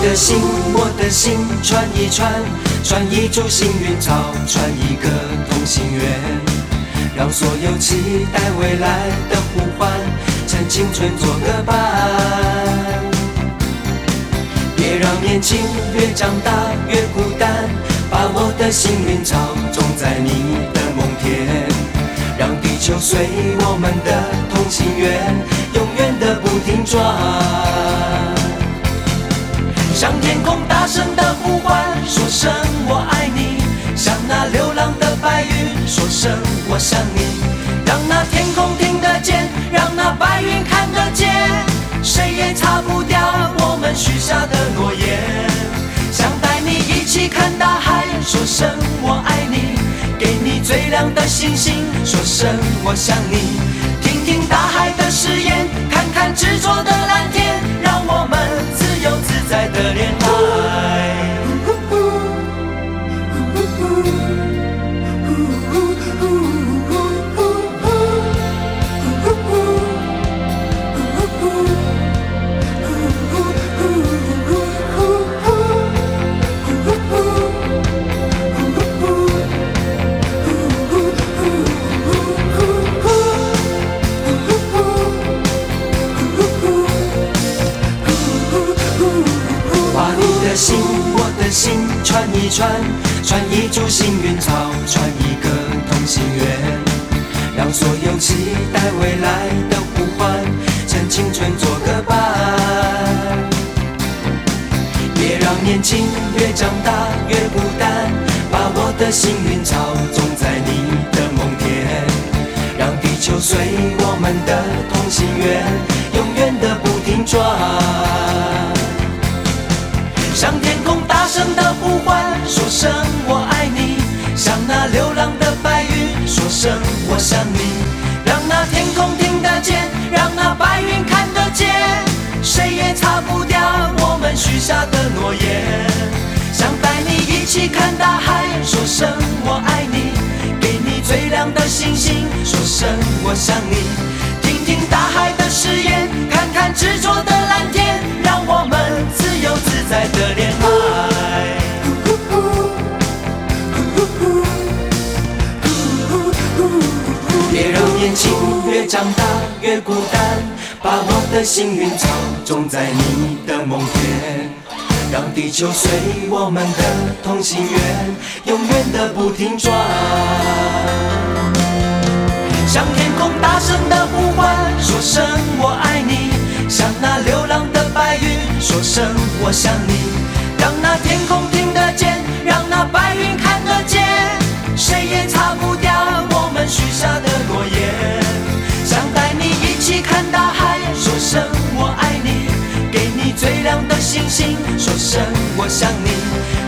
的心，我的心，传一传，传一株幸运草，传一个同心圆，让所有期待未来的呼唤，趁青春做个伴。别让年轻越长大越孤单，把我的幸运草种在你的梦田，让地球随我们的同心圆，永远的不停转。向天空大声的呼唤，说声我爱你，向那流浪的白云说声我想你，让那天空听得见，让那白云看得见，谁也擦不掉我们许下的诺言。想带你一起看大海，说声我爱你，给你最亮的星星，说声我想你，听听大海的誓言，看看执着的蓝天，让我们自由自在的恋爱。心，我的心，传一传，传一株幸运草，传一个同心圆，让所有期待未来的呼唤，趁青春做个伴。别让年轻越长大越孤单，把我的幸运草种在你的梦田，让地球随我们的同心圆，永远的不停转。向天空大声的呼唤，说声我爱你，向那流浪的白云说声我想你，让那天空听得见，让那白云看得见，谁也擦不掉我们许下的诺言。想带你一起看大海，说声我爱你，给你最亮的星星，说声我想你，听听大海的誓言，看看执着的蓝天，让我们自由自在的恋爱。别让年轻越长大越孤单，把我的幸运草种在你的梦田，让地球随我们的同心圆，永远的不停转。向天空大声的呼唤，说声我爱你，向那流浪的白云说声我想你，让那天空听得见，让那白云看得见，谁也擦不掉我们许下的诺言。想带你一起看大海，说声我爱你，给你最亮的星星，说声我想你，